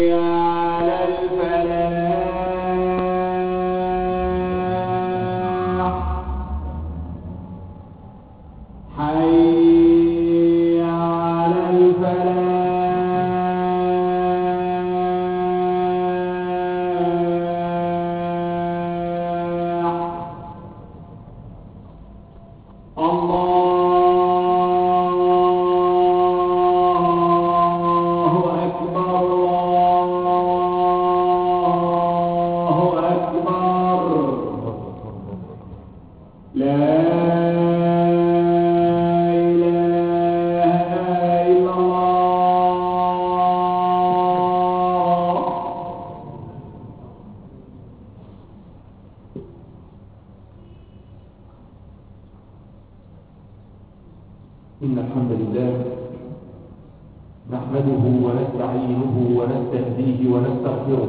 على الفلاح حي على الفلاح إن الحمد لله نحمده ونستعينه ونستهديه ونستغفره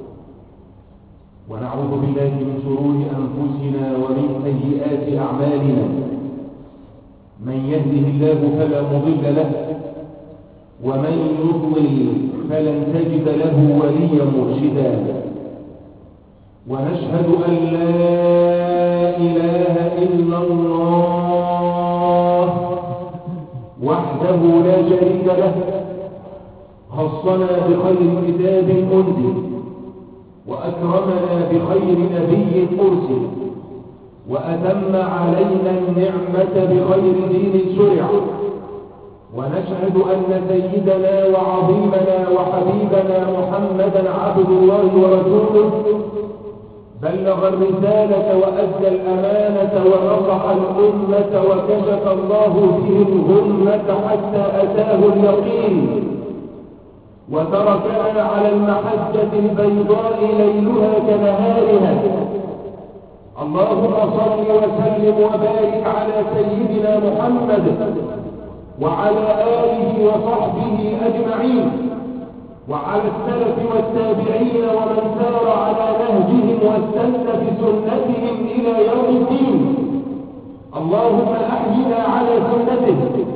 ونعوذ بالله من شرور أنفسنا ومن سيئات أعمالنا. من يهده الله فلا مضل له ومن يضلل فلن تجد له وليا مرشدا. ونشهد أن لا إله إلا الله وحده لا شريك له، خصنا بخير كتاب أنزل وأكرمنا بخير نبي أرسل وأتم علينا النعمة بخير دين شرع. ونشهد أن سيدنا وعظيمنا وحبيبنا محمدا عبد الله ورسوله بلغ الرسالة وأدى الأمانة ونصح الأمة وكشف الله به الغمة حتى أتاه اليقين، وتركنا على المحجة البيضاء ليلها كنهارها. اللهم صل وسلم وبارك على سيدنا محمد وعلى آله وصحبه أجمعين وعلى السلف والتابعين ومن سار على نهجهم واستنى بسنتهم إلى يوم الدين. اللهم أحينا على سنته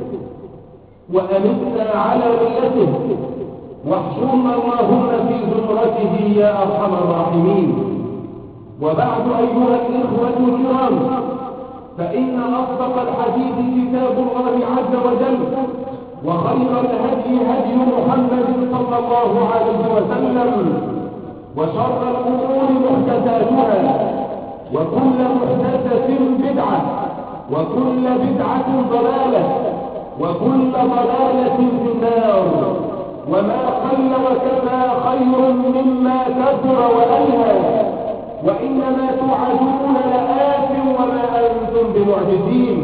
وأمتنا على ملته واحشرنا اللهم في زمرته يا أرحم الراحمين. وبعد أيها الإخوة الكرام، فإن أصدق الحديث كتاب الله عز وجل، وخير الهدي هدي محمد صلى الله عليه وسلم، وشر الأمور محدثاتها، وكل محدثة بدعة، وكل بدعة ضلالة، وكل ضلالة في النار. وما قل وكفى خير مما كثر وألهى، وإنما توعدون لآت وما أنتم بمعجزين.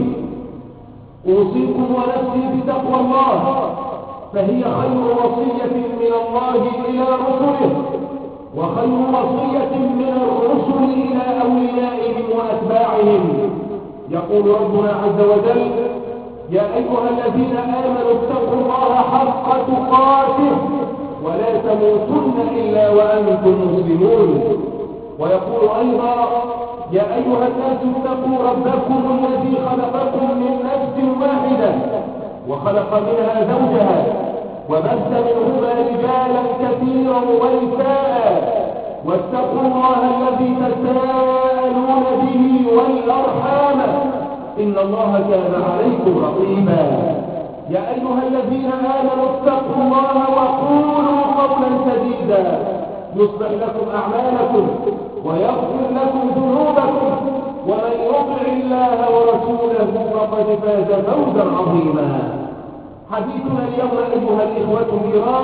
أوصيكم ونفسي بتقوى الله، فهي خير وصية من الله إلى رسله، وخير وصية من الرسل إلى أوليائهم وأتباعهم. يقول ربنا عز وجل: يا أيها الذين آمنوا اتقوا الله حق تقاته ولا تموتن إلا وأنتم مسلمون. ويقول أيضا: يا أيها الناس اتقوا ربكم الذي خلقكم من نفس واحدة وخلق منها زوجها وبث منهما رجالا كثيرا ونساء واتقوا الله الذي تساءلون به والأرحام إن الله كان عليكم رقيبا. يا أيها الذين آمنوا اتقوا الله وقولوا قولا سديدا يصلح لكم أعمالكم ويغفر لكم ذنوبكم، ومن يطع الله ورسوله فقد فاز فوزا عظيما. حديثنا اليوم أيها الإخوة الكرام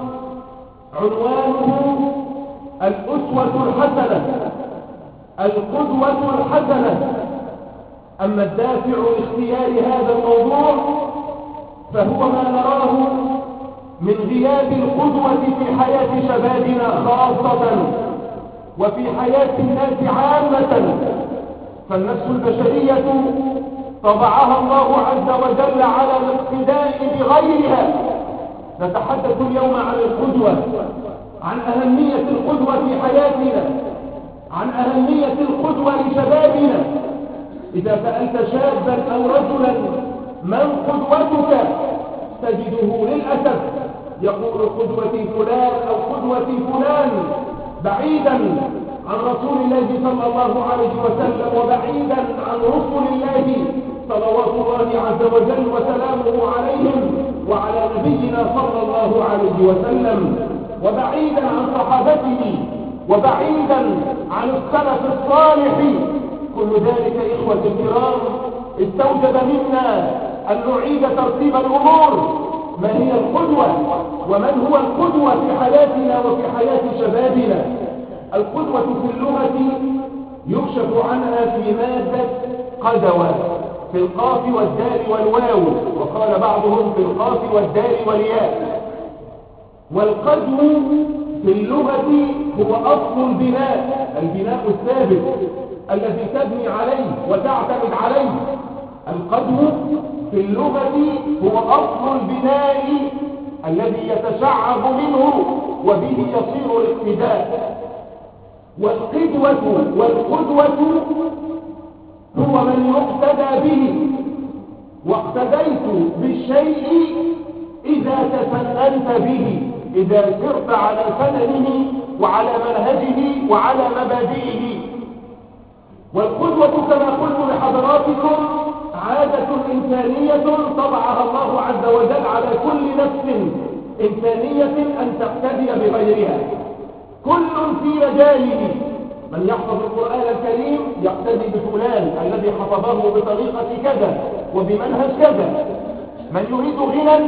عنوانه الأسوة الحسنة، القدوة الحسنة. أما الدافع لاختيار هذا الموضوع فهو ما نراه من غياب القدوة في حياة شبابنا خاصة وفي حياة الناس عامة. فالنفس البشرية طبعها الله عز وجل على الاقتداء بغيرها. نتحدث اليوم عن القدوة، عن أهمية القدوة في حياتنا، عن أهمية القدوة لشبابنا. إذا سألت شابا أو رجلا من قدوتك تجده للأسف يقول قدوتي فلان أو قدوتي فلان، بعيدا عن رسول الله صلى الله عليه وسلم، وبعيدا عن رسل الله صلوات الله عز وجل وسلامه عليهم وعلى نبينا صلى الله عليه وسلم، وبعيدا عن صحابته، وبعيدا عن السلف الصالح. كل ذلك إخوة الكرام استوجب منا أن نعيد ترتيب الأمور. ما هي القدوة؟ ومن هو القدوة في حياتنا وفي حياة شبابنا؟ القدوة في اللغة يكشف عنها في مادة قدوة، في القاف والدال والواو، وقال بعضهم في القاف والدال والياء. والقدو في اللغة هو أصل البناء، البناء الثابت الذي تبني عليه وتعتمد عليه. القدو في اللغة هو أصل البناء الذي يتشعب منه وبه يصير الاقتداء. والقدوة والقدوة هو من يقتدى به. واقتديت بالشيء إذا تفننت به، إذا سرت على سننه وعلى منهجه وعلى مبادئه. والقدوة كما قلت لحضراتكم عادة إنسانية طبعها الله عز وجل على كل نفس إنسانية أن تقتدي بغيرها، كل في مجاله. من يحفظ القرآن الكريم يقتدي بفلان الذي حفظه بطريقة كذا وبمنهج كذا. من يريد غنى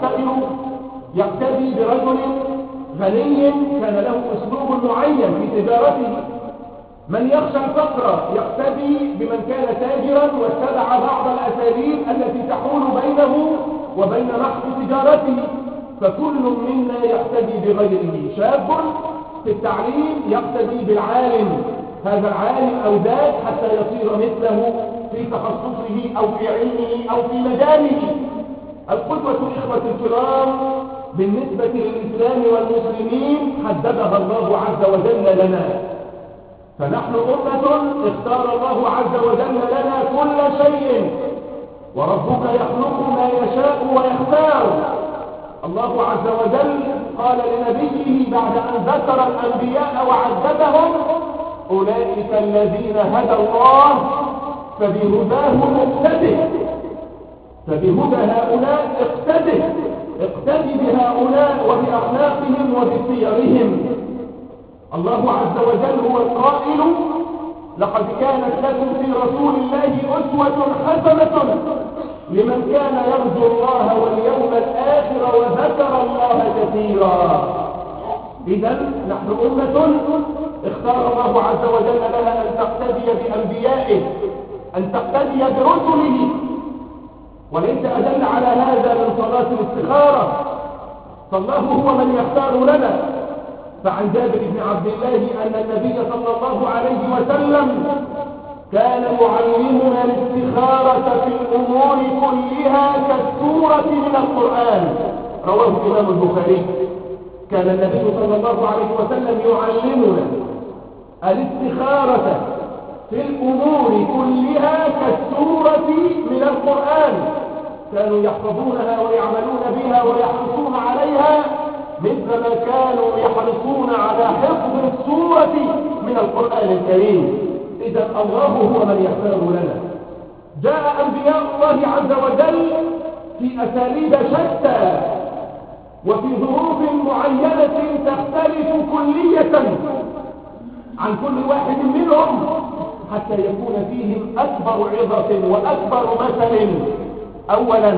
يقتدي برجل غني كان له أسلوب معين في تجارته. من يخشى الفقر يقتدي بمن كان تاجرا واتبع بعض الأساليب التي تحول بينه وبين محض تجارته. فكل منا يقتدي بغيره. شاب في التعليم يقتدي بالعالم، هذا العالم أو ذاك حتى يصير مثله في تخصصه أو في علمه أو في مجاله. القدوة إخوة الكرام بالنسبة للإسلام والمسلمين حددها الله عز وجل لنا. فنحن أمة اختار الله عز وجل لنا كل شيء، وربك يخلق ما يشاء ويختار. الله عز وجل قال لنبيه بعد أن ذكر الأنبياء وعددهم: أولئك الذين هدى الله فبهداه مقتده. فبهدى هؤلاء اقتدي بهؤلاء وبأخلاقهم وبسيرهم. الله عز وجل هو القائل: لقد كانت لكم في رسول الله أسوة حسنة لمن كان يرجو الله واليوم الآخر وذكر الله كثيرا. إذن نحن أمة اختار الله عز وجل لها أن تقتدي بأنبيائه، أن تقتدي برسله. وليس أدل على هذا من صلاة الاستخارة، فالله هو من يختار لنا. فعن جابر بن عبد الله أن النبي صلى الله عليه وسلم كان يعلمنا الاستخارة في الأمور كلها كالسورة من القرآن، رواه الإمام البخاري. كان النبي صلى الله عليه وسلم يعلمنا الاستخارة في الأمور كلها كالسورة من القرآن. كانوا يحفظونها ويعملون بها ويحرصون عليها مثل ما كانوا يحرصون على حفظ السورة من القرآن الكريم. إذا الله هو من يختار لنا. جاء أنبياء الله عز وجل في أساليب شتى وفي ظروف معينة تختلف كلية عن كل واحد منهم حتى يكون فيهم أكبر عظة وأكبر مثل. أولا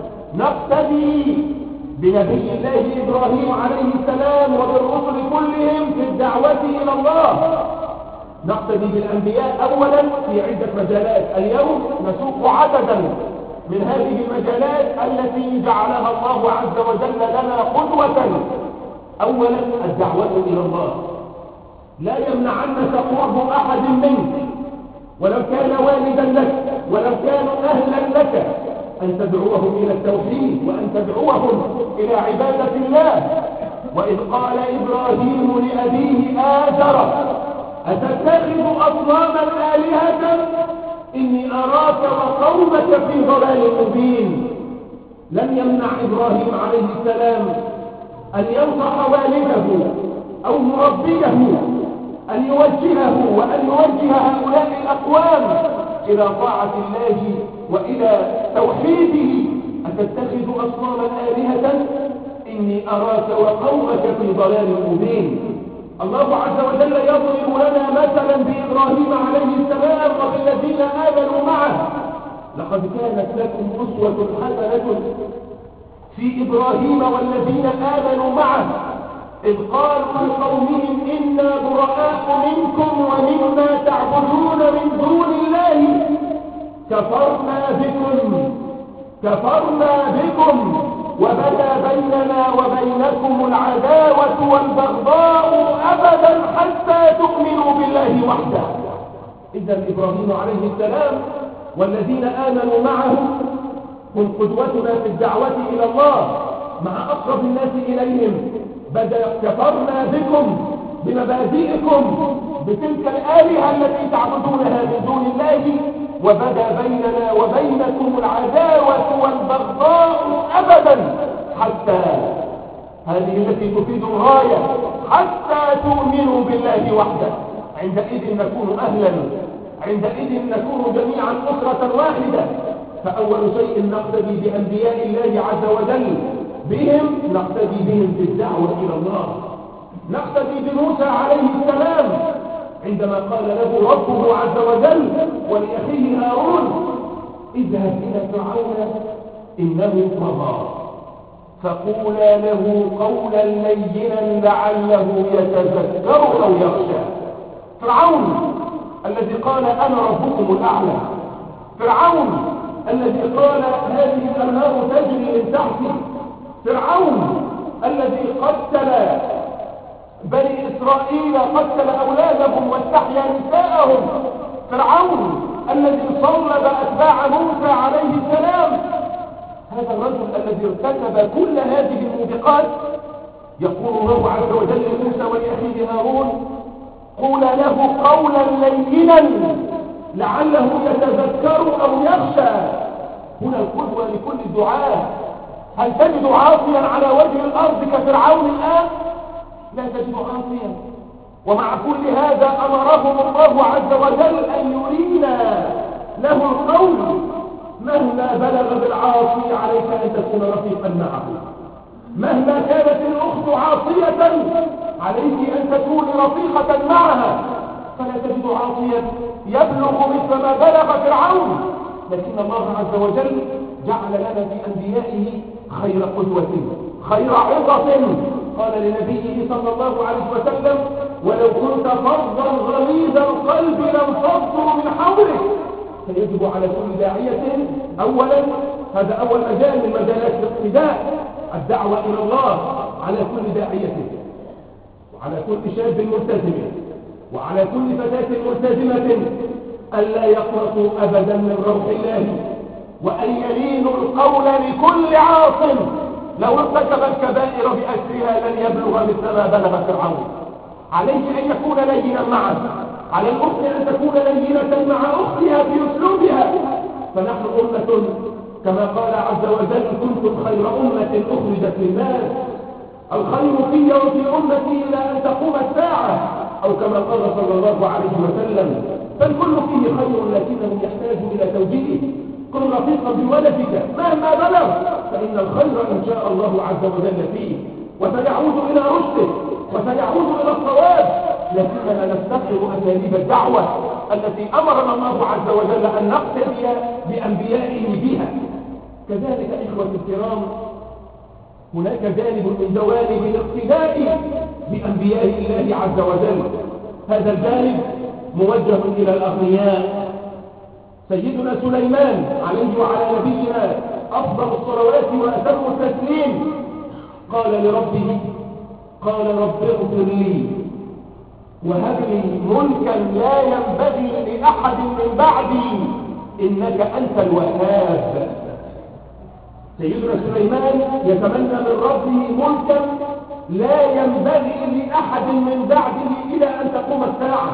نقتدي بنبي الله إبراهيم عليه السلام وبالرسل كلهم في الدعوة إلى الله. نقتدي بالأنبياء أولا في عدة مجالات. اليوم نسوق عددا من هذه المجالات التي جعلها الله عز وجل لنا قدوة. أولا الدعوة إلى الله. لا يمنعنك قرب أحد منك ولو كان والدا لك ولو كانوا أهلا لك أن تدعوهم إلى التوحيد وأن تدعوهم إلى عبادة الله. وإذ قال إبراهيم لأبيه آزر أتتخذ أصناما آلهة إني أراك وقومك في ضلال مبين. لم يمنع إبراهيم عليه السلام أن ينصح والده أو مربيه، أن يوجهه وأن يوجه هؤلاء الأقوام إلى طاعة الله وإلى توحيده. أتتخذ أصناما آلهة إني أراك وقومك في ضلال مبين. الله عز وجل يضرب لنا مثلا بإبراهيم عليه السلام وبالذين آمنوا معه. لقد كانت لكم أسوة حسنة في إبراهيم والذين آمنوا معه إذ قالوا لقومهم إنا براء منكم ومما تعبدون من دون الله كفرنا بكم وبدا بيننا وبينكم العداوة والبغضاء أبدا حتى تؤمنوا بالله وحده. إذا إبراهيم عليه السلام والذين آمنوا معه هم قدوتنا في الدعوة إلى الله مع أقرب الناس إليهم. بدأ كفرنا بكم بمبادئكم بتلك الآلهة التي تعبدونها من دون الله وبدا بيننا وبينكم العداوة والبغضاء أبدا حتى، هذه التي تفيد الغاية، حتى تؤمنوا بالله وحده. عندئذ نكون أهلا، عندئذ نكون جميعا أسرة واحدة. فأول شيء نقتدي بأنبياء الله عز وجل، بهم نقتدي بهم في الدعوة إلى الله. نقتدي بموسى عليه السلام عندما قال له ربه عز وجل ولأخيه هارون اذهب إلى فرعون إنه طغى فقولا له قولا لينا لعله يتذكر أو يخشى. فرعون الذي قال أنا ربكم الأعلى، فرعون الذي قال هذه الأنهار تجري من تحتي، فرعون الذي قتل بني إسرائيل، قتل أولادهم واستحيا نساءهم، فرعون الذي صلب أتباع موسى عليه السلام. هذا الرجل الذي ارتكب كل هذه الموبقات يقول الله عز وجل لموسى ولأخيه هارون قولا له قولا لينا لعله يتذكر أو يخشى. هنا القدوة لكل الدعاة. هل تجد عاصيا على وجه الأرض كفرعون الآن؟ لا تجد عاصيا. ومع كل هذا أمرهم الله عز وجل أن يرينا له القول. مهما بلغ بالعاصي عليك أن تكون رفيقا معه. مهما كانت الأخت عاصية عليك أن تكون رفيقة معها. فلا تجد عاصيا يبلغ مثل ما بلغ فرعون، لكن الله عز وجل جعل لنا في أنبيائه خير قدوة، خير عظة. قال لنبيه صلى الله عليه وسلم ولو كنت فظا غليظ القلب لانفضوا من حولك. فيجب على كل داعية أولا، هذا أول مجال من مجالات الاقتداء، الدعوة إلى الله، على كل داعية وعلى كل شاب ملتزم وعلى كل فتاة ملتزمة ألا يقنطوا أبدا من روح الله، وأن يلينوا القول لكل عاصم لو ارتكب الكبائر بأسرها لن يبلغ مثل ما بلغ فرعون. عليه أن يكون لينا معه، على الأخت أن تكون لينة مع أختها في أسلوبها. فنحن أمة كما قال عز وجل كنتم خير أمة أخرجت للناس، الخير في وفي أمتي إلى أن تقوم الساعة، أو كما قال صلى الله عليه وسلم فالكل فيه خير لكنه يحتاج إلى توجيهه. كن رفيقا بولدك مهما بلغ فإن الخير إن شاء الله عز وجل فيه، وسيعود إلى رشده وسيعود إلى الصواب. لكننا نفتقر أساليب الدعوة التي أمرنا الله عز وجل أن نقتدي بأنبيائه بها. كذلك إخوة الكرام هناك جانب من جوانب الاقتداء بأنبياء الله عز وجل. هذا الجانب موجه إلى الأغنياء. سيدنا سليمان عليه وعلى نبينا أفضل الصلوات وأتم التسليم قال لربه قال رب اغفر لي وهب لي ملكا لا ينبغي لأحد من بعدي إنك أنت الوهاب. سيدنا سليمان يتمنى من ربه ملكا لا ينبغي لأحد من بعده إلى أن تقوم الساعة.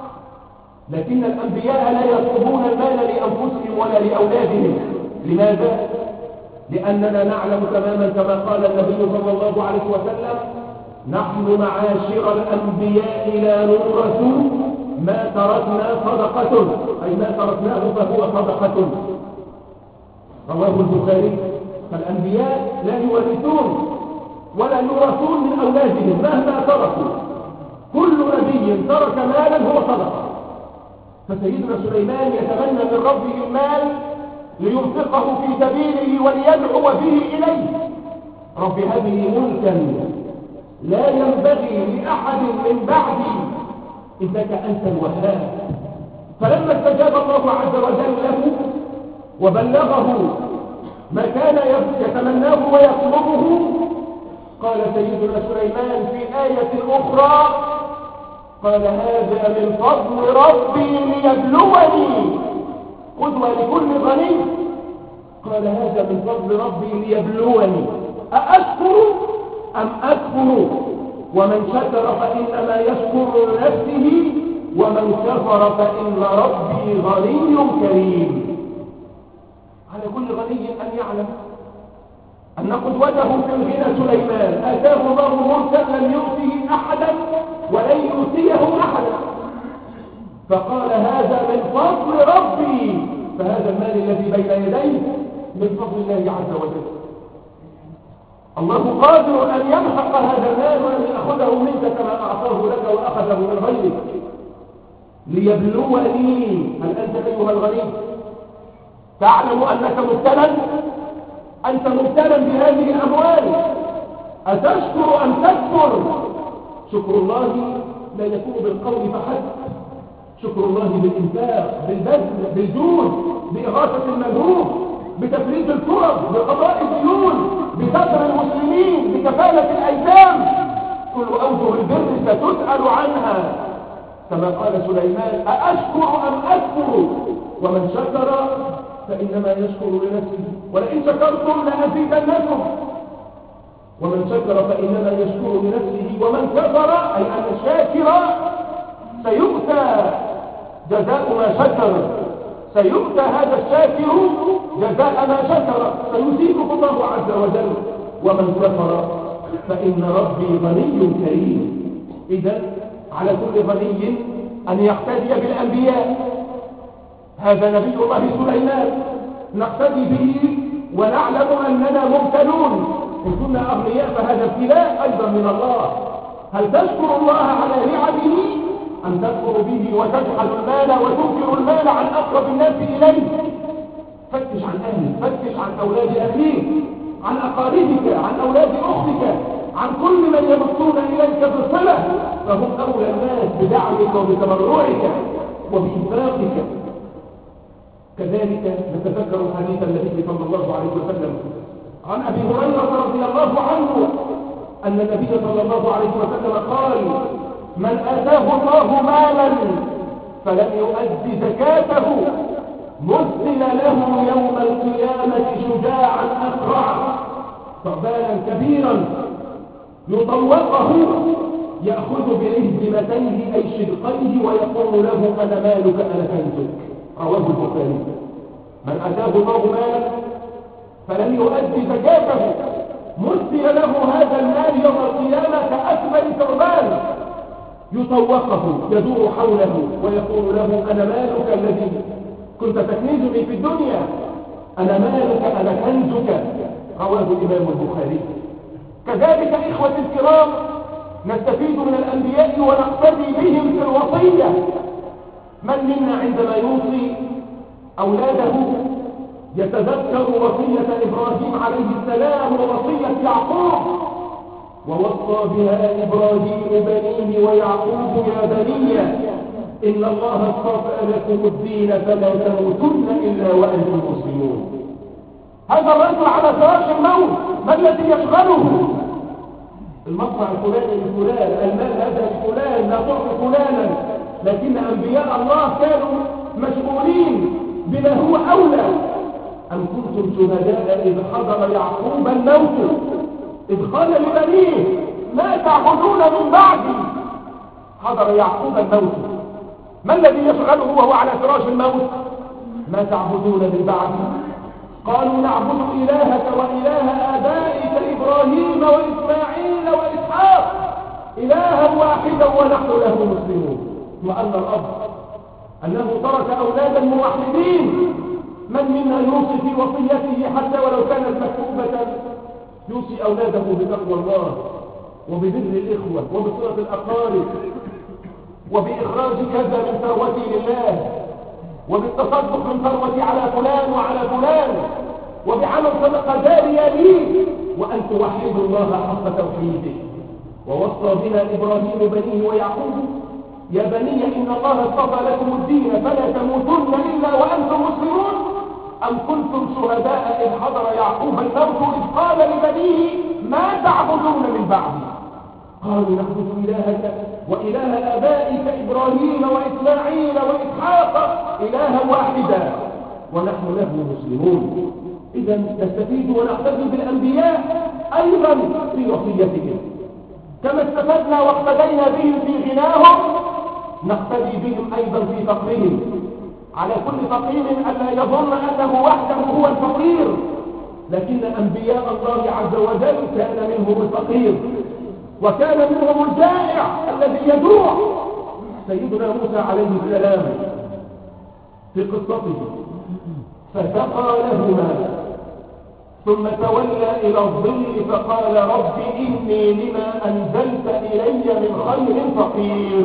لكن الأنبياء لا يطلبون المال لأنفسهم ولا لأولادهم. لماذا؟ لأننا نعلم تماما كما قال النبي صلى الله عليه وسلم: نحن معاشر الأنبياء لا نورث ما تركنا صدقة، أي ما تركناه فهو صدقة. رواه البخاري. فالأنبياء لا يورثون ولا يورثون من أولادهم مهما تركوا، كل نبي ترك مالا هو صدقة. فسيدنا سليمان يتمنى من ربه المال لينفقه في سبيله وليدعو به إليه. رب هب لي ملكا لا ينبغي لأحد من بعدي إنك أنت الوهاب. فلما استجاب الله عز وجل له وبلغه ما كان يتمناه ويطلبه، قال سيدنا سليمان في آية أخرى: قال هذا من فضل ربي ليبلوني. قدوة لكل غني. قال هذا من فضل ربي ليبلوني أأشكر أم أكفر؟ ومن شكر فإنما يشكر لنفسه ومن كفر فإن ربي غني كريم. على كل غني أن يعلم أن قدوته في الغنى سليمان. آتاه الله ملكا لم يؤته أحدا ولن يؤتيه أحدا، فقال هذا من فضل ربي. فهذا المال الذي بين يديه من فضل الله عز وجل. الله قادر أن يمحق هذا المال وأن يأخذه منك كما أعطاه لك وأخذه من غيرك ليبلوني. هل أنت أيها الغني تعلم أنك مبتلى؟ أنت مبتلى بهذه الأموال، أتشكر أم تكفر؟ شكر الله لا يكون بالقول فحسب، شكر الله بالإنفاق، بالبذل، بالجود، بإغاثة الملهوف، بتفريج الكرب، بقضاء الديون، بستر المسلمين، بكفالة الأيتام. كل أوجه البر ستسأل عنها. كما قال سليمان: أأشكر أم أكفر؟ ومن شكر فإنما يشكر لنفسه ولئن شكرتم لأزيدنكم. ومن شكر فإنما يشكر لنفسه ومن كفر أي أن الشاكر سيؤتى جزاء ما شكر، سيؤتى هذا الشاكر جزاء ما شكر، سيزيده الله عز وجل. ومن كفر فإن ربي غني كريم. إذا على كل غني أن يقتدي بالأنبياء. هذا نبي الله سليمان نقتدي به ونعلم أننا مبتلون. إن كنا أغنياء فهذا ابتلاء أيضا من الله. هل تشكر الله على نعمه أم تكفر به وتجحد المال وتنكر المال عن أقرب الناس إليه؟ فتش عن أهلك، فتش عن أولاد أخيك، عن أقاربك، عن أولاد أختك، عن كل من يمصون إليك بالصلة، فهم أولى الناس بدعمك وبتبرعك وبإنفاقك. كذلك نتذكر حديث النبي صلى الله عليه وسلم عن أبي هريرة رضي الله عنه أن النبي صلى الله عليه وسلم قال: من آتاه الله مالا فلم يؤد زكاته مثل له يوم القيامة شجاعا أقرعا ثعبانا كبيرا يطوقه يأخذ برهزمتيه أي شدقيه ويقول له: أنا مالك أنا كنزك. رواه البخاري. من أتاه الله مالا فلم يؤد زكاته مثل له هذا المال يوم القيامة كأكبر ثعبان يطوقه يدور حوله ويقول له: أنا مالك الذي كنت تكنزني في الدنيا، أنا مالك أنا كنزك. رواه الإمام البخاري. كذلك إخوة الكرام نستفيد من الأنبياء ونقتدي بهم في الوصية. من منا عندما يوصي أولاده يتذكر وصية إبراهيم عليه السلام ووصية يعقوب: ووصى بها إبراهيم بنيه ويعقوب يا بني إن الله اصطفى لكم الدين فلا تموتن إلا وأنتم مسلمون. هذا الرجل على فراش الموت، ما الذي يشغله؟ المصنع الفلاني لفلان، المال هذا لفلان، لا تعطي فلانا. لكن أنبياء الله كانوا مشغولين بما هو أولى. أم كنتم شهداء إذ حضر يعقوب الموت إذ قال لبنيه ما تعبدون من بعدي؟ حضر يعقوب الموت، ما الذي يشغله وهو على فراش الموت؟ ما تعبدون من بعدي؟ قالوا نعبد إلهك وإله آبائك إبراهيم وإسماعيل وإسحاق إلها واحدا ونحن له مسلمون. وأن الأب أنه ترك أولادا موحدين. من منا يوصي في وصيته حتى ولو كانت مكتوبة يوصي أولاده بتقوى الله وببر الإخوة وبصلة الأقارب وبإخراج كذا من ثروتي لله وبالتصدق من ثروتي على فلان وعلى فلان وبعمل صدقة جارية لي وأن توحدوا الله حق توحيده. ووصى بها إبراهيم بنيه ويعقوب يا بني إن الله اصطفى لكم الدين فلا تموتن إلا وأنتم مسلمون. أم كنتم شهداء إذ حضر يعقوب الموت إذ قال لبنيه ما تعبدون من بعدي قالوا نعبد إلهك وإله آبائك إبراهيم وإسماعيل وإسحاق إلها واحدا ونحن له مسلمون. إذا نستفيد ونقتدي بالأنبياء أيضا في وصيتهم كما استفدنا واقتدينا بهم في غناهم نقتدي بهم أيضا في فقرهم. على كل فقير ألا يظن أنه وحده هو الفقير لكن أنبياء الله عز وجل كان منهم الفقير وكان منهم الجائع الذي يجوع. سيدنا موسى عليه السلام في قصته فسقى لهما ثم تولى إلى الظل فقال رب إني لما أنزلت إلي من خير فقير.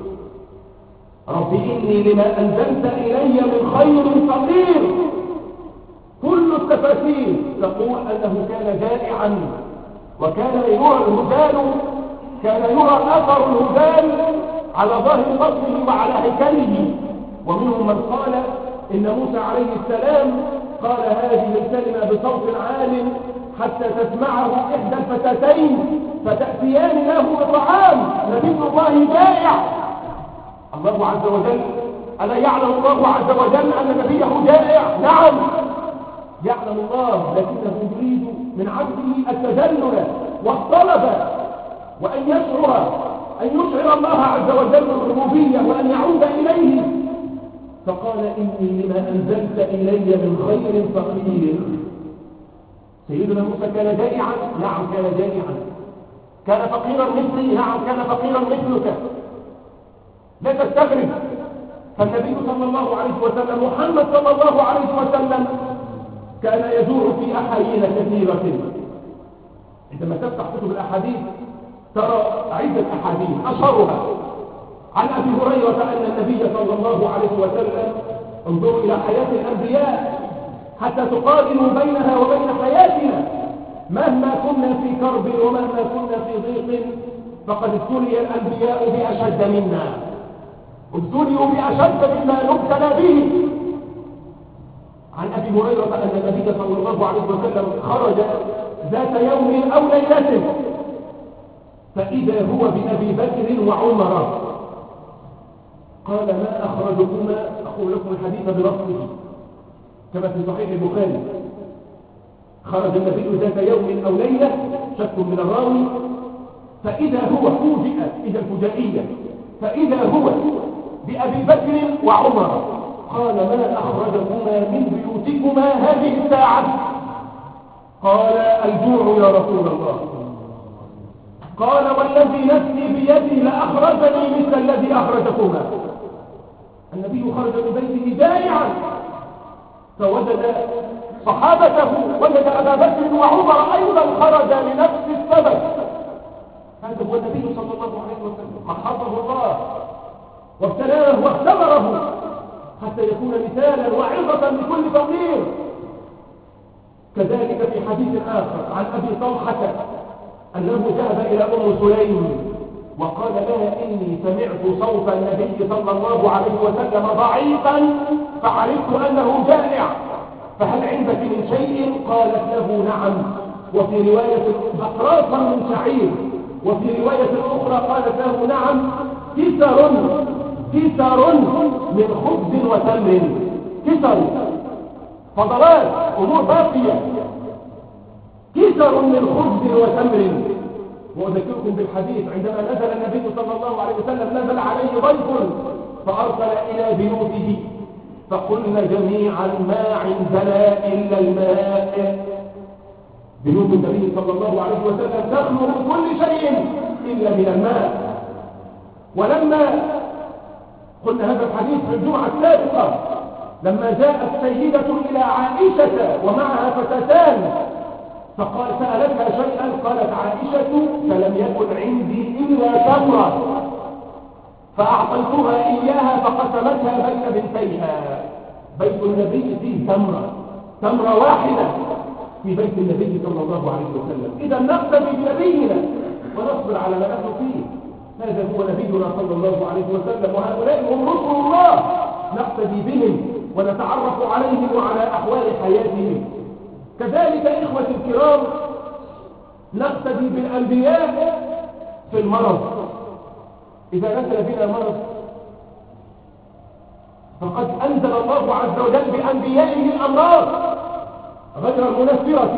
رب إني لما أنزلت إلي من خير فقير. كل التفاسير تقول أنه كان جائعا وكان يرى الهزال كان يرى أثر الهزال على ظهر بطنه وعلى هيكله. ومنهم من قال إن موسى عليه السلام قال هذه الكلمة بصوت عال حتى تسمعه إحدى الفتاتين فتأتيان له بطعام نبي الله جائع. الله عز وجل ألا يعلم الله عز وجل أن نبيه جائع؟ نعم يعلم الله لكنه يريد من عبده التذلل والطلب وأن يشعر الله عز وجل بالربوبية وأن يعود إليه. فقال إني لما أنزلت إلي من خير فقير. سيدنا موسى كان جائعا؟ نعم كان جائعا. كان فقيرا مثلي؟ نعم كان فقيرا مثلك. لا تستغرب. فالنبي صلى الله عليه وسلم محمد صلى الله عليه وسلم كان يجوع في أحايين كثيرة. عندما تفتح كتب الأحاديث ترى عدة أحاديث أشهرها عن أبي هريرة أن النبي صلى الله عليه وسلم انظروا إلى حياة الأنبياء حتى تقارنوا بينها وبين حياتنا. مهما كنا في كرب ومهما كنا في ضيق فقد ابتلي الأنبياء بأشد منا ابتليوا بأشد مما نبتلى به. عن أبي هريرة أن النبي صلى الله عليه وسلم خرج ذات يوم أو ليلة فإذا هو بأبي بكر وعمر. قال ما أخرجكما؟ أقول لكم الحديث بنصه كما في صحيح البخاري. خرج النبي ذات يوم أو ليلة شك من الراوي فإذا هو فوجئ إذا الفجائية فإذا هو بأبي بكر وعمر. قال ما أخرجكما من بيوتكما هذه الساعة؟ قال الجوع يا رسول الله. قال والذي نفسي بيدي لأخرجني مثل الذي أخرجكما. النبي خرج من بيته جائعا فوجد صحابته وجد أبا بكر وعمر أيضا خرج لنفس السبب. هذا هو النبي صلى الله عليه وسلم محفظه الله وابتلاه واختبره حتى يكون مثالا وعظة لكل فقير. كذلك في حديث آخر عن أبي طلحة أنه ذهب إلى أم سليم وقال لها إني سمعت صوت النبي صلى الله عليه وسلم ضعيفا فعرفت أنه جائع فهل عندك من شيء؟ قالت له نعم. وفي رواية بقراصا من شعير وفي رواية أخرى قالت له نعم كسر من خبز وتمر. كسر فضلات أمور باقية. كسر من خبز وتمر. وأذكركم بالحديث عندما نزل النبي صلى الله عليه وسلم نزل عليه ضيف فأرسل إلى بيوته فقلنا جميعا ما عندنا إلا الماء. بيوت النبي صلى الله عليه وسلم تخلو من كل شيء إلا من الماء. ولما قلنا هذا الحديث في الجمعة السابقة، لما جاءت سيدة إلى عائشة ومعها فتاتان فقال سألتها شيئا، قالت عائشة فلم يكن عندي إلا تمرة فأعطيتها إياها فقسمتها بين بنتيها. بيت النبي فيه تمرة واحدة في بيت النبي صلى الله عليه وسلم. إذا نقتدي بنبينا ونصبر على ما نحن فيه. هذا هو نبينا صلى الله عليه وسلم، وهؤلاء هم رسل الله نقتدي بهم ونتعرف عليهم وعلى أحوال حياتهم. كذلك إخوة الكرام نقتدي بالأنبياء في المرض. إذا نزل بنا مرض فقد أنزل الله عز وجل بأنبيائه الأمراض غير المنفرة.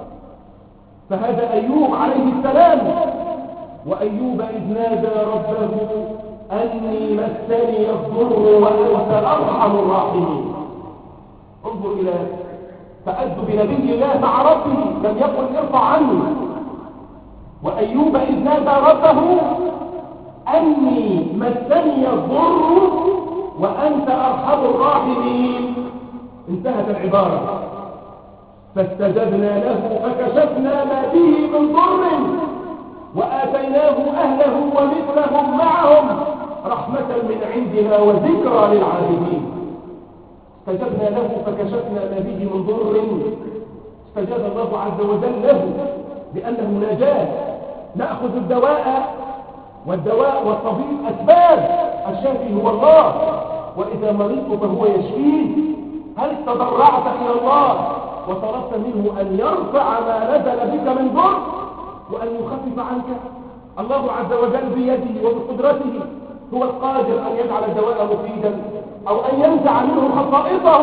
فهذا أيوب عليه السلام، وأيوب إذ نادى ربه أني مسني الضر وأنت أرحم الراحمين. انظر إلى تأدب نبي الله مع ربه، لم يقل ارفع عني. وأيوب إذ نادى ربه أني مسني الضر وأنت أرحم الراحمين. انتهت العبارة. فاستجبنا له فكشفنا ما به من ضر وآتيناه أهله ومثلهم معهم رحمة من عندنا وذكرى للعابدين. استجبنا له فكشفنا ما به من ضر. استجاب الله عز وجل له لأنه نجاه. نأخذ الدواء والطبيب أسباب، الشافي هو الله، وإذا مرضت فهو يشفيه. هل تضرعت إلى الله وطلبت منه أن يرفع ما نزل بك من ضر وأن يخفف عنك؟ الله عز وجل بيده وبقدرته هو القادر أن يجعل الدواء مفيدا أو أن ينزع منه خصائصه،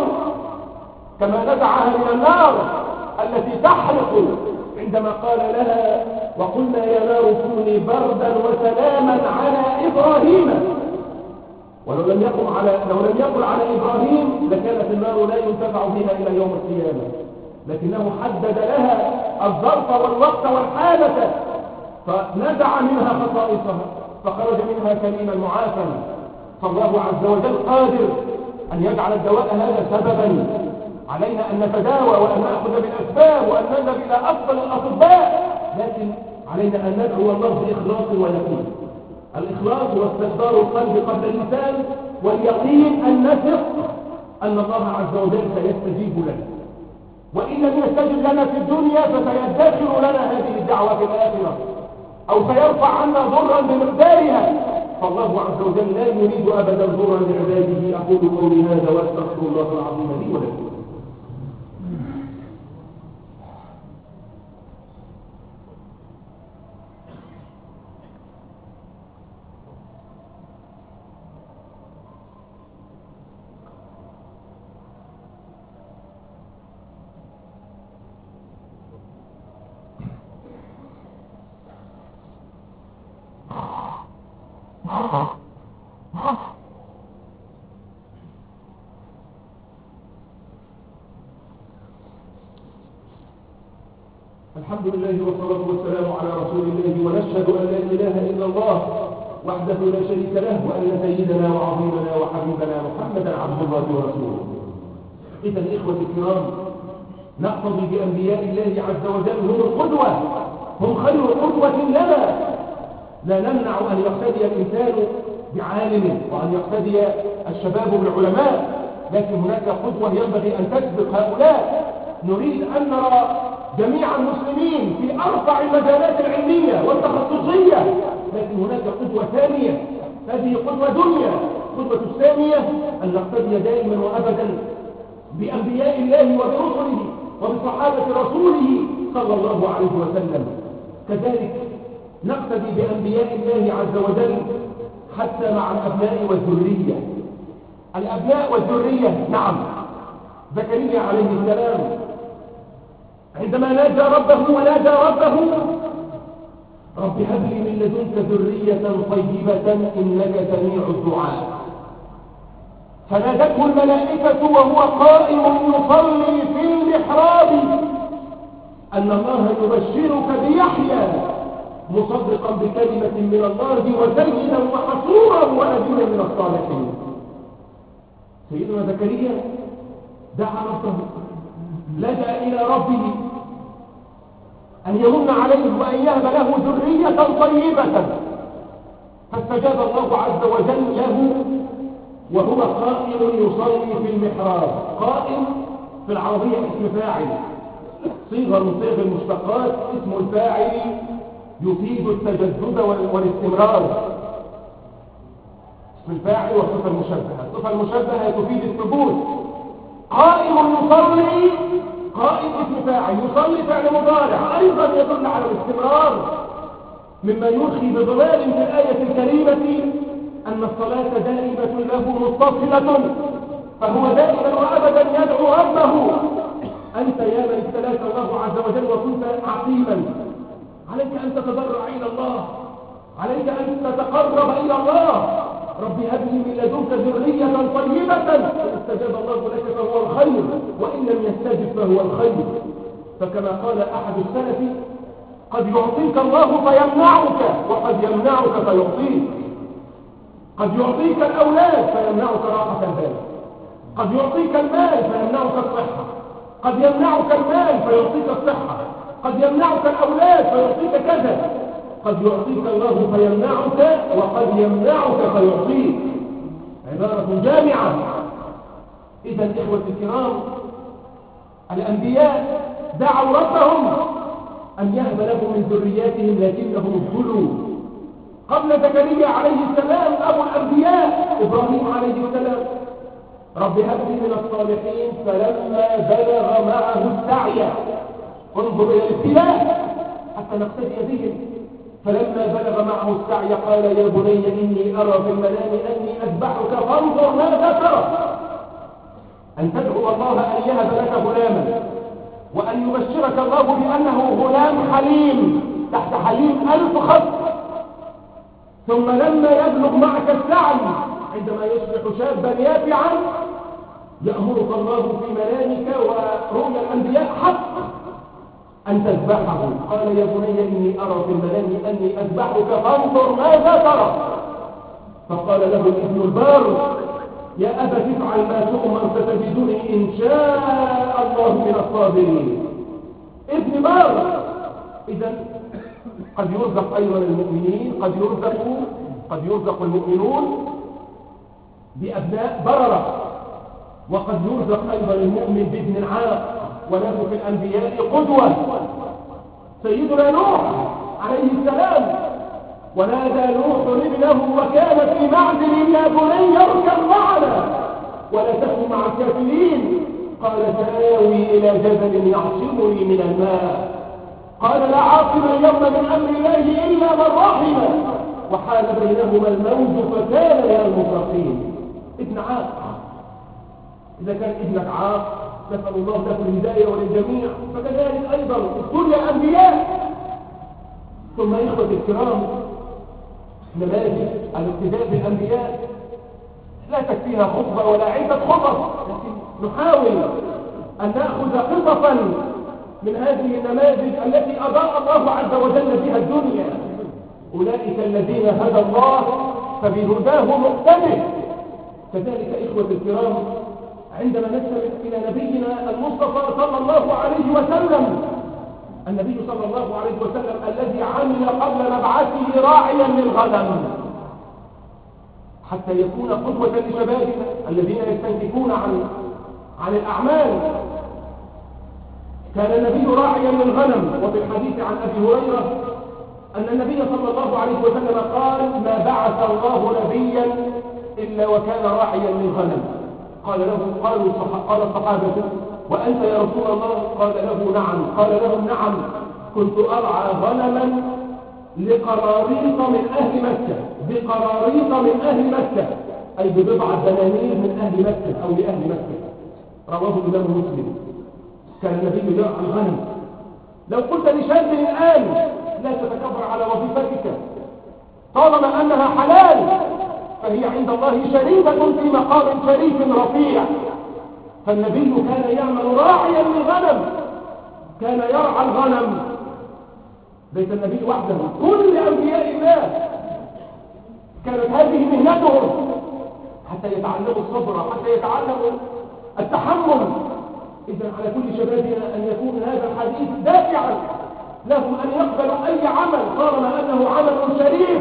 كما نزعها من النار التي تحرق عندما قال لها وقلنا يا نار كوني بردا وسلاما على إبراهيم. ولو لم يقل على إبراهيم لكانت النار لا ينتفع بها إلى يوم القيامة، لكنه حدد لها الظرف والوقت والحالة فنزع منها خصائصها فخرج منها كريما معافا. فالله عز وجل قادر أن يجعل الدواء هذا سببا. علينا أن نتداوى وأن نأخذ بالأسباب وأن نذهب إلى أفضل الأطباء، لكن علينا أن ندعو الله بإخلاص ويقين. الإخلاص هو استحضار القلب قبل اللسان، واليقين أن نثق أن الله عز وجل سيستجيب لنا، وإن لم يستجب لنا في الدنيا فسيدخر لنا هذه الدعوة في الآخرة أو سيرفع عنا ضرا بمقدارها. فالله عز وجل لا يريد أبدا ضرا لعباده. أقول قولي هذا وأستغفر الله العظيم لي ولكم. الحمد لله والصلاة والسلام على رسول الله، ونشهد أن لا إله إلا الله وحده لا شريك له، وأن سيدنا وعظيمنا وحبيبنا محمدا عبد الله ورسوله. إذا الإخوة الكرام نقتضي بأنبياء الله عز وجل، هم القدوة، هم خير قدوة لنا. لا نمنع أن يقتدي الإنسان بعالم وأن يقتدي الشباب بالعلماء، لكن هناك قدوة ينبغي أن تسبق هؤلاء. نريد أن نرى جميع المسلمين في أرفع المجالات العلمية والتخصصية، لكن هناك قدوة ثانية، هذه قدوة دنيا. قدوة الثانية أن نقتدي دائما وأبدا بأنبياء الله وبرسله وبصحابة رسوله صلى الله عليه وسلم. كذلك نقتدي بأنبياء الله عز وجل حتى مع الأبناء والذرية. الأبناء والذرية، نعم، زكريا عليه السلام عندما نادى ربه ونادى ربه رب هب لي من لدنك ذرية طيبة إنك سميع الدعاء. فنادته الملائكة وهو قائم يصلي في المحراب أن الله يبشرك بيحيى مصدقا بكلمة من الله وسيدا وحصورا ونبيا من الصالحين. سيدنا زكريا دعا ربه، لجأ إلى ربه أن يمن عليه وأن يهب له ذرية طيبة، فاستجاب الله عز وجل له وهو قائم يصلي في المحراب. قائم في العربية اسم فاعل، صيغة من صيغ المشتقات. اسم الفاعل يفيد التجدد والاستمرار. اسم الفاعل والصفة المشبهة. الصفة المشبهة تفيد الثبوت. قائم يصلي، قائم اسم فاعل، يصلي فعل مضارع أيضا يدل على الاستمرار، مما يرخي بضلال في الآية الكريمة أن الصلاة دائمة له متصلة، فهو دائما وأبدا يدعو ربه. أنت يا من ابتلاك الله عز وجل وكنت عقيما، عليك أن تتضرع إلى الله، عليك أن تتقرب إلى الله. رب هب لي من لدنك ذرية طيبة، فإن استجاب الله لك فهو الخير، وإن لم يستجب فهو الخير. فكما قال أحد السلف: قد يعطيك الله فيمنعك، وقد يمنعك فيعطيك. قد يعطيك الأولاد فيمنعك راحة البال، قد يعطيك المال فيمنعك الصحة، قد يمنعك المال فيعطيك الصحة، قد يمنعك الأولاد فيعطيك كذا. قد يعطيك الله فيمنعك، وقد يمنعك فيعطيك. عبارة جامعة. إذا إخوة الكرام، الأنبياء دعوا ربهم أن يهب لهم من ذرياتهم لكنهم ابتلوا. قبل زكريا عليه السلام أبو الأنبياء إبراهيم عليه السلام: رب هب لي من الصالحين، فلما بلغ معه السعي. انظر إلى الابتلاء حتى نقتدي بهم. فلما بلغ معه السعي قال يا بني إني أرى في المنام أني أذبحك فانظر ماذا ترى. أن تدعو الله أن يهب لك غلاما، وأن يبشرك الله بأنه غلام حليم تحت حليم 1000 خط. ثم لما يبلغ معك السعي، عندما يصبح شابا يافعا، يأمرك الله في منامك ورؤيا الأنبياء حق أن تذبحه. قال يا بني إني أرى في المنام أني أذبحك فانظر ماذا ترى. فقال له ابن البار: يا أبت افعل ما تؤمر ستجدني إن شاء الله من الصابرين. ابن بار. إذا قد يرزق أيضا المؤمنين، قد يرزق المؤمنون بأبناء بررة، وقد يرزق أيضا المؤمن بابن عاق. وله في الأنبياء قدوة. سيدنا نوح عليه السلام: ونادى نوح ابنه وكان في معزل يا بني اركب معنا ولا تكن مع الكافرين. قال سآوي إلى جبل يعصمني من الماء. قال لا عاصم اليوم من أمر الله إلا من رحم، وحال بينهما الموج فكان من المغرقين. ابن عاق. إذا كان ابنك عاق نسأل الله لكم الهداية وللجميع، فكذلك أيضا كل الأنبياء. ثم إخوة الكرام، نماذج الاقتداء بالأنبياء لا تكفيها خطبة ولا عدة خطب، لكن نحاول أن نأخذ قصصا من هذه النماذج التي أضاء الله عز وجل بها الدنيا. أولئك الذين هدى الله فبهداه مقتدر. كذلك إخوة الكرام، عندما نستمع إلى نبينا المصطفى صلى الله عليه وسلم، النبي صلى الله عليه وسلم الذي عمل قبل مبعثه راعيا للغنم حتى يكون قدوة لشبابنا الذين يستنكفون عن الأعمال. كان النبي راعيا للغنم. وفي الحديث عن أبي هريرة أن النبي صلى الله عليه وسلم قال: ما بعث الله نبيا إلا وكان راعيا للغنم. قال الصحابة: وأنت يا رسول الله؟ قال له: نعم. قال لهم: نعم، كنت أرعى غنما لقراريط من أهل مكة، بقراريط من أهل مكة، أي ببضعة دنانير من أهل مكة أو لأهل مكة. رواه الإمام مسلم. كان النبي يرعى الغنم. لو قلت لشاب الآن لا تتكبر على وظيفتك طالما أنها حلال، فهي عند الله شريفة في مقام شريف رفيع. فالنبي كان يعمل راعيا للغنم، كان يرعى الغنم. ليس النبي وحده، كل أنبياء الله كانت هذه مهنتهم، حتى يتعلموا الصبر، حتى يتعلموا التحمل. إذا على كل شبابنا أن يكون هذا الحديث دافعا لهم أن يقبلوا أي عمل طالما أنه عمل شريف.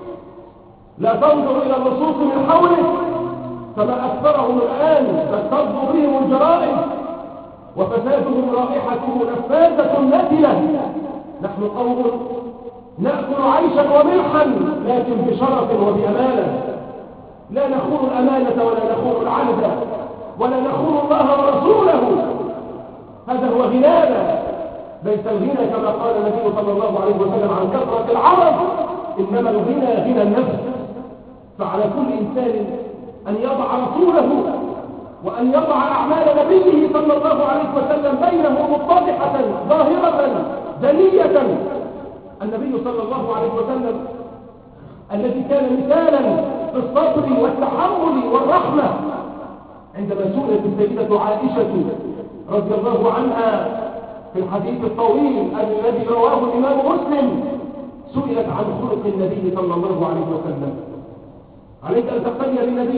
لا تنظر إلى النصوص من حولك فما أكثرهم الآن تسترض بهم الجرائم وفسادهم رائحته نفاذة نتنة. نحن قوم نأكل عيشا وملحا لكن بشرف وبأمانة، لا نخون الأمانة ولا نخون العهد ولا نخون الله ورسوله. هذا هو غنانا. ليس الغنى كما قال النبي صلى الله عليه وسلم عن كثرة العرض، إنما الغنى غنى النفس. فعلى كل إنسان أن يضع رسوله وأن يضع أعمال نبيه صلى الله عليه وسلم بينه متضحة ظاهرة دنية. النبي صلى الله عليه وسلم الذي كان مثالا في الصبر والتحمل والرحمة، عندما سئلت السيدة عائشة رضي الله عنها في الحديث الطويل الذي رواه الإمام مسلم، سئلت عن خلق النبي صلى الله عليه وسلم: عليك أن تقتدي بالنبي؟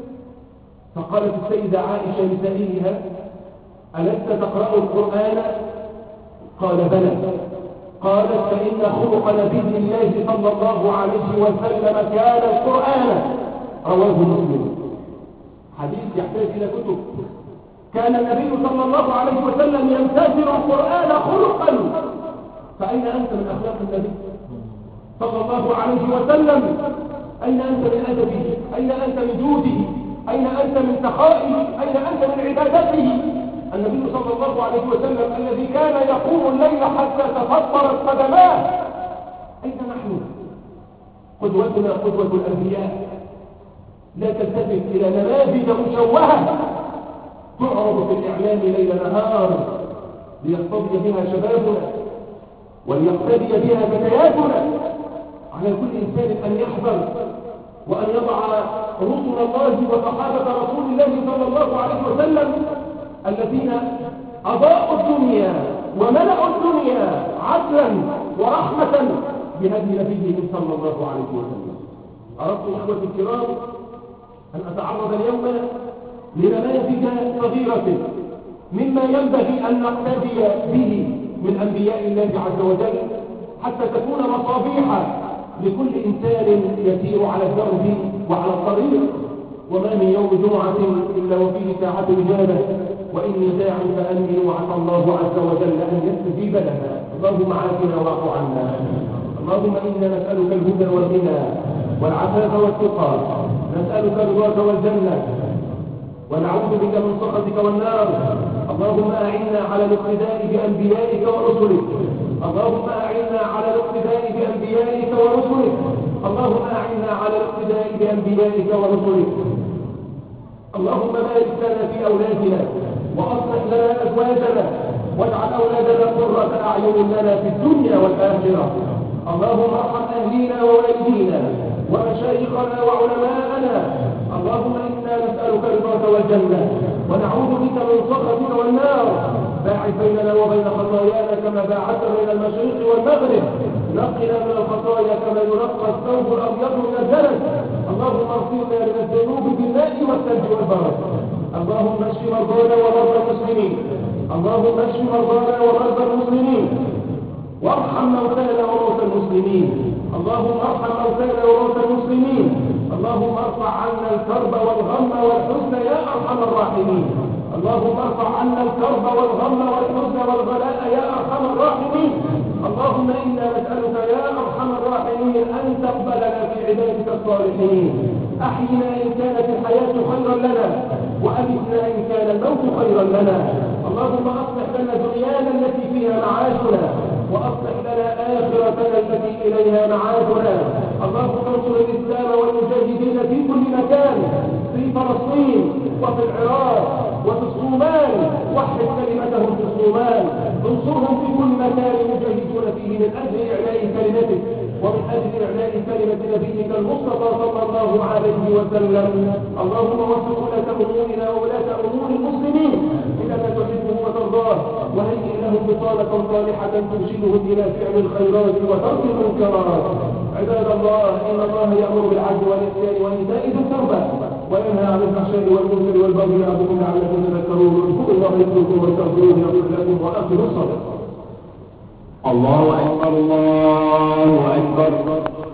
فقالت السيدة عائشة لسائلها: ألست تقرأ القرآن؟ قال: بلى. قالت: فإن خلق نبي الله صلى الله عليه وسلم كان القرآن. رواه مسلم. حديث يحتاج إلى كتب. كان النبي صلى الله عليه وسلم يمتثل القرآن خلقا. فأين أنت من أخلاق النبي صلى الله عليه وسلم؟ أين أنت من أدبه؟ أين أنت من جوده؟ أين أنت من سخائه؟ أين أنت من عبادته؟ النبي صلى الله عليه وسلم الذي كان يقوم الليل حتى تفطرت قدماه، أين نحن؟ قدوتنا قدوة الأنبياء. لا تلتفت إلى نماذج مشوهة تعرض في الإعلام ليل نهار ليقتدي بها شبابنا وليقتدي بها فتياتنا. على كل إنسان أن يحذر وأن يضع رسل الله وصحابة رسول الله صلى الله عليه وسلم الذين أضاءوا الدنيا وملأوا الدنيا عدلا ورحمة بهدي نبيهم صلى الله عليه وسلم. أردت إخوتي الكرام أن أتعرض اليوم لنماذج صغيرة مما ينبغي أن نقتدي به من أنبياء الله عز وجل حتى تكون مصابيح لكل إنسان يسير على الدرب وعلى الطريق. وما من يوم جمعة إلا وفيه ساعة إجابة، وإني داع فأمن وعسى الله عز وجل أن يستجيب لنا. اللهم عافنا واعف عنا. اللهم إنا نسألك الهدى والغنى والعفاف والتقى، نسألك رضاك والجنة ونعوذ بك من سخطك والنار. اللهم أعنا على الاقتداء بأنبيائك ورسلك. اللهم أعنا على الاقتداء بأنبيائك ورسلك. اللهم أعنا على الاقتداء بأنبيائك ورسلك. اللهم بارك لنا في أولادنا وأصلح لنا أزواجنا واجعل أولادنا قرة أعين لنا في الدنيا والآخرة. اللهم ارحم أهلينا ووالدينا ومشايخنا وعلماءنا. اللهم إنا نسألك رضاك والجنة ونعوذ بك من سخطك والنار. باعد بيننا وبين خطايانا كما باعدت بين المشرق والمغرب. نقنا من الخطايا كما ينقى الثوب الأبيض من الدنس. اللهم اغفرنا من الذنوب بالماء والثلج والبرد. اللهم اشف مرضانا ومرضى المسلمين. اللهم اشف مرضانا ومرضى المسلمين وارحم موتانا وموتى المسلمين. اللهم ارحم موتانا وموتى المسلمين. اللهم ارفع عنا الكرب والغم والحزن يا ارحم الراحمين. اللهم ارفع عنا الكرب والغم والحزن والبلاء يا ارحم الراحمين. اللهم انا نسالك يا ارحم الراحمين ان تقبلنا في عبادك الصالحين. احينا ان كانت الحياه خيرا لنا وامتنا ان كان الموت خيرا لنا. اللهم اصلح لنا دنيانا التي فيها معاشنا وأصلح لنا آخرتنا التي إليها معادنا. اللهم انصر الإسلام والمجاهدين في كل مكان، في فلسطين وفي العراق وفي الصومال، وحد كلمتهم في الصومال. انصرهم في كل مكان يجاهدون فيه من أجل إعلاء كلمتك ومن أجل إعلاء كلمة نبيك المصطفى صلى الله عليه وسلم. اللهم وفق ولاة أمورنا وولاة أمور المسلمين إنك تحبه وترضاه، وهيئ لهم بطانة صالحة ترشدهم إلى فعل الخيرات وترك المنكرات. عباد الله، إن الله يأمر بالعدل والإحسان وإيتاء ذي القربى وينهى عن الفحشاء والمنكر والبغي يعظكم لعلكم تذكرون. اذكروا الله يذكركم واستغفروه يغفر لكم وأقيموا الصلاة. الله أكبر الله أكبر.